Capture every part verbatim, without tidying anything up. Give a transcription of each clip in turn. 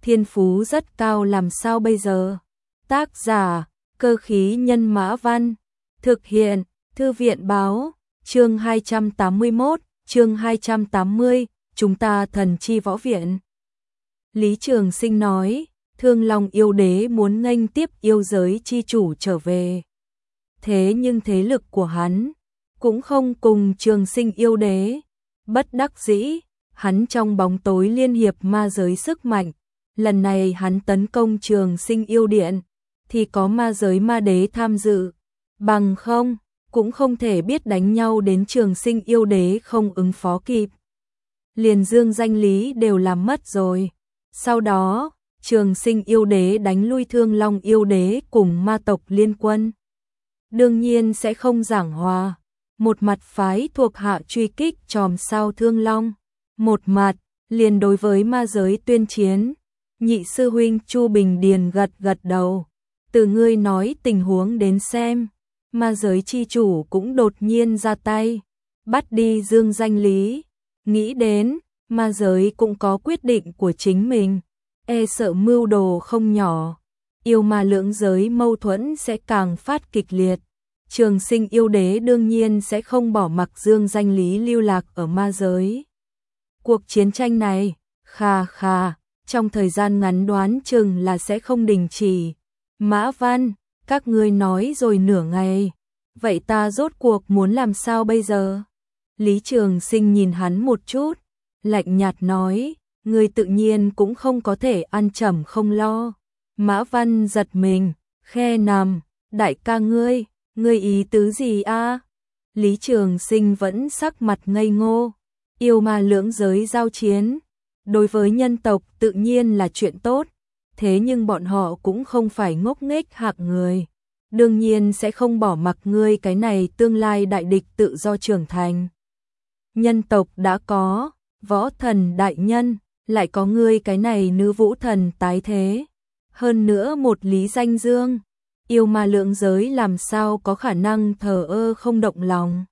thiên phú rất cao làm sao bây giờ? Tác giả, Cơ khí nhân Mã Văn. Thực hiện, Thư viện báo, chương hai trăm tám mươi mốt, chương hai trăm tám mươi, chúng ta thần chi võ viện. Lý Trường Sinh nói, Thương Long yêu đế muốn nghênh tiếp yêu giới chi chủ trở về. Thế nhưng thế lực của hắn cũng không cùng Trường Sinh yêu đế. Bất đắc dĩ, hắn trong bóng tối liên hiệp ma giới sức mạnh. Lần này hắn tấn công Trường Sinh yêu điện, thì có ma giới ma đế tham dự. Bằng không, cũng không thể biết đánh nhau đến Trường Sinh yêu đế không ứng phó kịp. Liền dương danh lý đều làm mất rồi. Sau đó, Trường Sinh yêu đế đánh lui Thương Long yêu đế cùng ma tộc liên quân. Đương nhiên sẽ không giảng hòa. Một mặt phái thuộc hạ truy kích chòm sao Thương Long. Một mặt, liền đối với ma giới tuyên chiến. Nhị sư huynh Chu Bình Điền gật gật đầu. Từ ngươi nói tình huống đến xem, ma giới chi chủ cũng đột nhiên ra tay, bắt đi dương danh lý. Nghĩ đến, ma giới cũng có quyết định của chính mình, e sợ mưu đồ không nhỏ. Yêu ma lưỡng giới mâu thuẫn sẽ càng phát kịch liệt. Trường Sinh yêu đế đương nhiên sẽ không bỏ mặc dương danh lý lưu lạc ở ma giới. Cuộc chiến tranh này, khà khà, trong thời gian ngắn đoán chừng là sẽ không đình chỉ. Mã Văn, các ngươi nói rồi nửa ngày, vậy ta rốt cuộc muốn làm sao bây giờ? Lý Trường Sinh nhìn hắn một chút, lạnh nhạt nói, ngươi tự nhiên cũng không có thể ăn chẩm không lo. Mã Văn giật mình, khe nằm, đại ca ngươi, ngươi ý tứ gì a? Lý Trường Sinh vẫn sắc mặt ngây ngô, yêu ma lưỡng giới giao chiến, đối với nhân tộc tự nhiên là chuyện tốt. Thế nhưng bọn họ cũng không phải ngốc nghếch hạng người, đương nhiên sẽ không bỏ mặc ngươi cái này tương lai đại địch tự do trưởng thành. Nhân tộc đã có võ thần đại nhân, lại có ngươi cái này nữ vũ thần tái thế, hơn nữa một Lý Danh Dương, yêu ma lượng giới làm sao có khả năng thờ ơ không động lòng.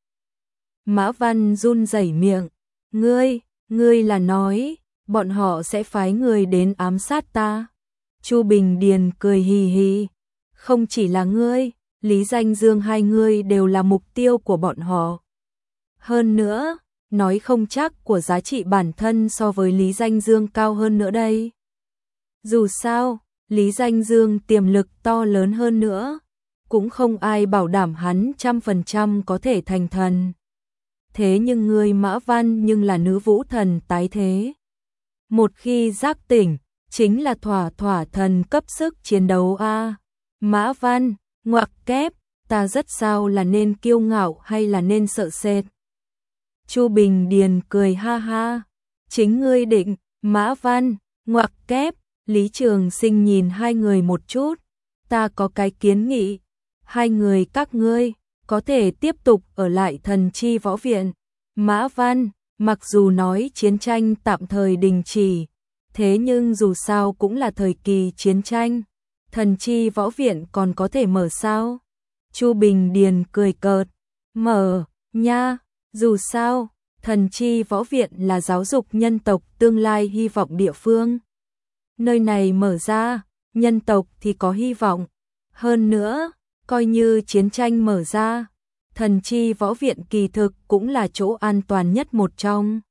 Mã Văn run rẩy miệng, ngươi, ngươi là nói, bọn họ sẽ phái người đến ám sát ta? Chu Bình Điền cười hì hì, không chỉ là ngươi, Lý Danh Dương hai ngươi đều là mục tiêu của bọn họ. Hơn nữa, nói không chắc của giá trị bản thân so với Lý Danh Dương cao hơn nữa đây. Dù sao, Lý Danh Dương tiềm lực to lớn hơn nữa, cũng không ai bảo đảm hắn trăm phần trăm có thể thành thần. Thế nhưng ngươi Mã Văn nhưng là nữ vũ thần tái thế. Một khi giác tỉnh, chính là thỏa thỏa thần cấp sức chiến đấu a. À. Mã Văn, ngoặc kép, ta rất sao là nên kiêu ngạo hay là nên sợ sệt? Chu Bình Điền cười ha ha, chính ngươi định. Mã Văn, ngoặc kép, Lý Trường Sinh nhìn hai người một chút, ta có cái kiến nghị, hai người các ngươi có thể tiếp tục ở lại thần chi võ viện. Mã Văn, mặc dù nói chiến tranh tạm thời đình chỉ, thế nhưng dù sao cũng là thời kỳ chiến tranh, thần chi võ viện còn có thể mở sao? Chu Bình Điền cười cợt, mở, nha, dù sao, thần chi võ viện là giáo dục nhân tộc tương lai hy vọng địa phương. Nơi này mở ra, nhân tộc thì có hy vọng. Hơn nữa, coi như chiến tranh mở ra, thần chi võ viện kỳ thực cũng là chỗ an toàn nhất một trong.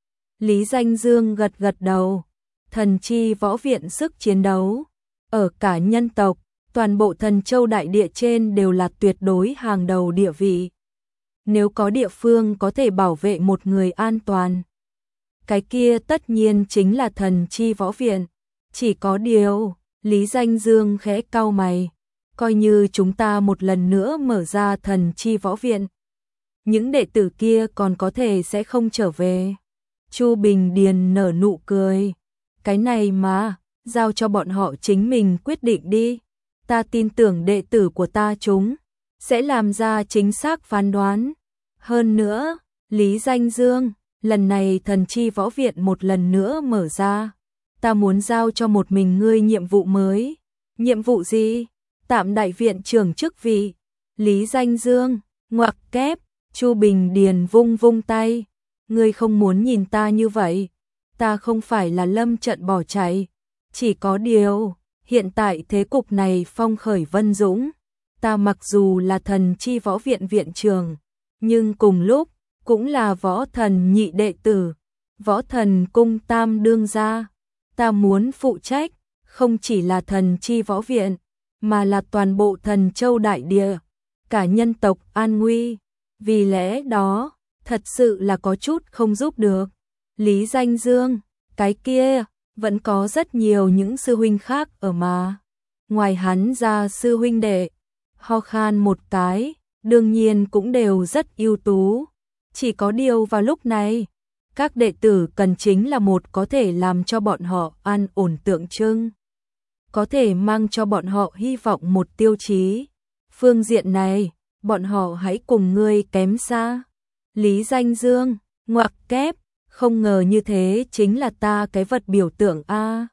Lý Danh Dương gật gật đầu. Thần chi võ viện sức chiến đấu, ở cả nhân tộc, toàn bộ thần châu đại địa trên đều là tuyệt đối hàng đầu địa vị. Nếu có địa phương có thể bảo vệ một người an toàn, cái kia tất nhiên chính là thần chi võ viện. Chỉ có điều, Lý Danh Dương khẽ cau mày, coi như chúng ta một lần nữa mở ra thần chi võ viện, những đệ tử kia còn có thể sẽ không trở về. Chu Bình Điền nở nụ cười. Cái này mà, giao cho bọn họ chính mình quyết định đi. Ta tin tưởng đệ tử của ta chúng sẽ làm ra chính xác phán đoán. Hơn nữa, Lý Danh Dương, lần này thần chi võ viện một lần nữa mở ra. Ta muốn giao cho một mình ngươi nhiệm vụ mới. Nhiệm vụ gì? Tạm đại viện trưởng chức vị. Lý Danh Dương, ngoặc kép, Chu Bình Điền vung vung tay. Ngươi không muốn nhìn ta như vậy. Ta không phải là lâm trận bỏ chạy. Chỉ có điều, hiện tại thế cục này phong khởi vân dũng, ta mặc dù là thần chi võ viện viện trường, nhưng cùng lúc cũng là võ thần nhị đệ tử, võ thần cung tam đương gia, ta muốn phụ trách, không chỉ là thần chi võ viện, mà là toàn bộ Thần Châu đại địa, cả nhân tộc an nguy, vì lẽ đó, thật sự là có chút không giúp được. Lý Danh Dương, cái kia, vẫn có rất nhiều những sư huynh khác ở mà. Ngoài hắn ra sư huynh đệ, ho khan một cái, đương nhiên cũng đều rất ưu tú. Chỉ có điều vào lúc này, các đệ tử cần chính là một có thể làm cho bọn họ an ổn tượng trưng. Có thể mang cho bọn họ hy vọng một tiêu chí. Phương diện này, bọn họ hãy cùng ngươi kém xa. Lý Danh Dương, ngoặc kép, không ngờ như thế chính là ta cái vật biểu tượng a.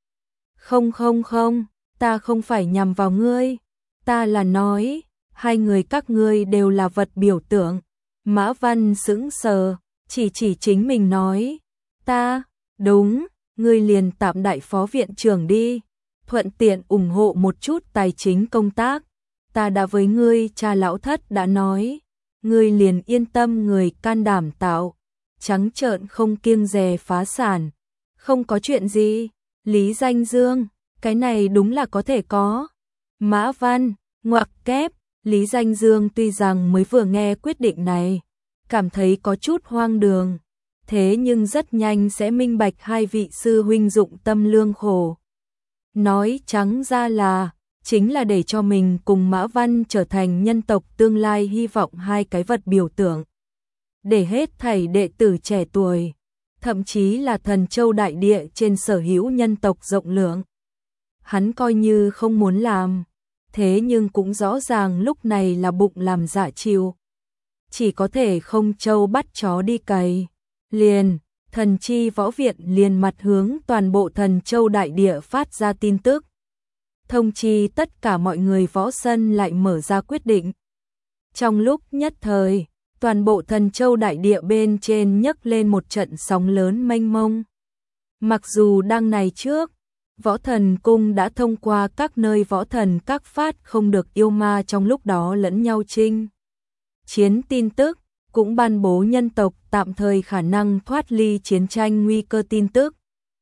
Không không không, ta không phải nhằm vào ngươi, ta là nói, hai người các ngươi đều là vật biểu tượng. Mã Văn sững sờ, chỉ chỉ chính mình nói, ta, đúng, ngươi liền tạm đại phó viện trưởng đi, thuận tiện ủng hộ một chút tài chính công tác. Ta đã với ngươi cha lão thất đã nói, ngươi liền yên tâm người can đảm tạo, trắng trợn không kiêng dè phá sản, không có chuyện gì. Lý Danh Dương, cái này đúng là có thể có. Mã Văn, ngoặc kép, Lý Danh Dương tuy rằng mới vừa nghe quyết định này, cảm thấy có chút hoang đường, thế nhưng rất nhanh sẽ minh bạch hai vị sư huynh dụng tâm lương khổ. Nói trắng ra là, chính là để cho mình cùng Mã Văn trở thành nhân tộc tương lai hy vọng hai cái vật biểu tượng. Để hết thảy đệ tử trẻ tuổi, thậm chí là Thần Châu đại địa trên sở hữu nhân tộc rộng lượng. Hắn coi như không muốn làm, thế nhưng cũng rõ ràng lúc này là bụng làm dạ chịu. Chỉ có thể không trâu bắt chó đi cày. Liền, Thần Chi Võ Viện liền mặt hướng toàn bộ Thần Châu đại địa phát ra tin tức. Thông chi tất cả mọi người võ sân lại mở ra quyết định. Trong lúc nhất thời, toàn bộ Thần Châu đại địa bên trên nhấc lên một trận sóng lớn mênh mông. Mặc dù đang này trước, Võ Thần Cung đã thông qua các nơi võ thần các phát không được yêu ma trong lúc đó lẫn nhau chinh chiến tin tức, cũng ban bố nhân tộc tạm thời khả năng thoát ly chiến tranh nguy cơ tin tức.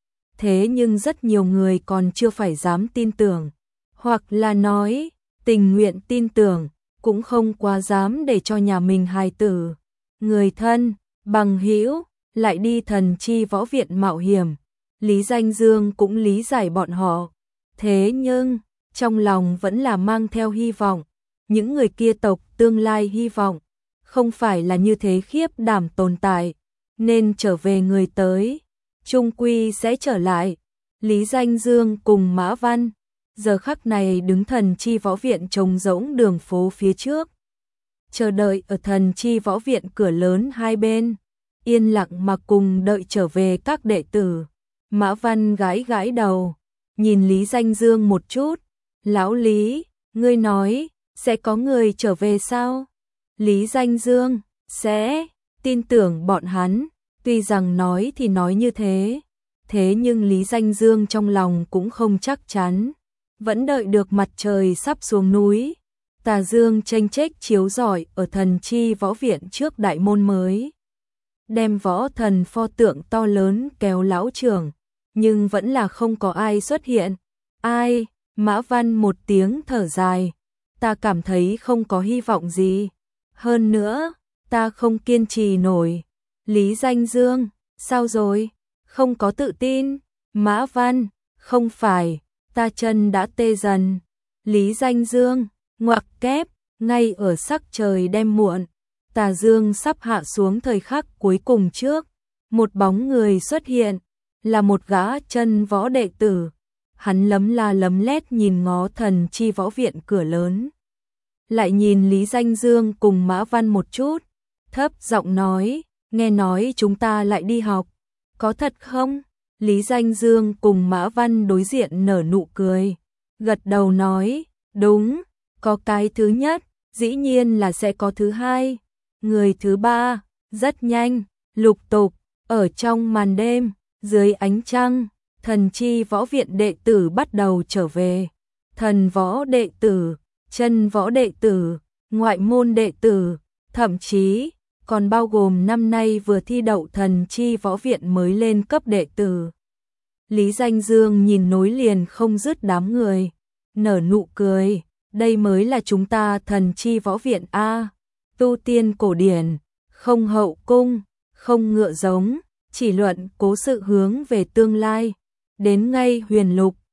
Thế nhưng rất nhiều người còn chưa phải dám tin tưởng, hoặc là nói, tình nguyện tin tưởng, cũng không quá dám để cho nhà mình hài tử, người thân, bằng hữu lại đi Thần Chi Võ Viện mạo hiểm. Lý Danh Dương cũng lý giải bọn họ, thế nhưng, trong lòng vẫn là mang theo hy vọng, những người kia tộc tương lai hy vọng, không phải là như thế khiếp đảm tồn tại, nên trở về người tới, chung quy sẽ trở lại. Lý Danh Dương cùng Mã Văn, giờ khắc này đứng Thần Chi Võ Viện trống rỗng đường phố phía trước, chờ đợi ở Thần Chi Võ Viện cửa lớn hai bên, yên lặng mà cùng đợi trở về các đệ tử. Mã Văn gãi gãi đầu, nhìn Lý Danh Dương một chút, lão Lý, ngươi nói, sẽ có người trở về sao? Lý Danh Dương, sẽ, tin tưởng bọn hắn, tuy rằng nói thì nói như thế, thế nhưng Lý Danh Dương trong lòng cũng không chắc chắn, vẫn đợi được mặt trời sắp xuống núi, tà dương chênh chếch chiếu rọi ở Thần Chi Võ Viện trước đại môn mới. Đem võ thần pho tượng to lớn kéo lão trưởng, nhưng vẫn là không có ai xuất hiện. Ai? Mã Văn một tiếng thở dài, ta cảm thấy không có hy vọng gì. Hơn nữa, ta không kiên trì nổi. Lý Danh Dương, sao rồi? Không có tự tin. Mã Văn, không phải, ta chân đã tê dần. Lý Danh Dương, ngoặc kép, ngay ở sắc trời đêm muộn, tà dương sắp hạ xuống thời khắc cuối cùng trước, một bóng người xuất hiện, là một gã chân võ đệ tử. Hắn lấm la lấm lét nhìn ngó Thần Chi Võ Viện cửa lớn, lại nhìn Lý Danh Dương cùng Mã Văn một chút, thấp giọng nói, nghe nói chúng ta lại đi học, có thật không? Lý Danh Dương cùng Mã Văn đối diện nở nụ cười, gật đầu nói, đúng, có cái thứ nhất, dĩ nhiên là sẽ có thứ hai, người thứ ba, rất nhanh, lục tục, ở trong màn đêm, dưới ánh trăng, thần chi võ viện đệ tử bắt đầu trở về. Thần võ đệ tử, chân võ đệ tử, ngoại môn đệ tử, thậm chí còn bao gồm năm nay vừa thi đậu thần chi võ viện mới lên cấp đệ tử. Lý Danh Dương nhìn nối liền không dứt đám người, nở nụ cười, đây mới là chúng ta thần chi võ viện a, tu tiên cổ điển, không hậu cung, không ngựa giống, chỉ luận cố sự hướng về tương lai, đến ngay huyền lục,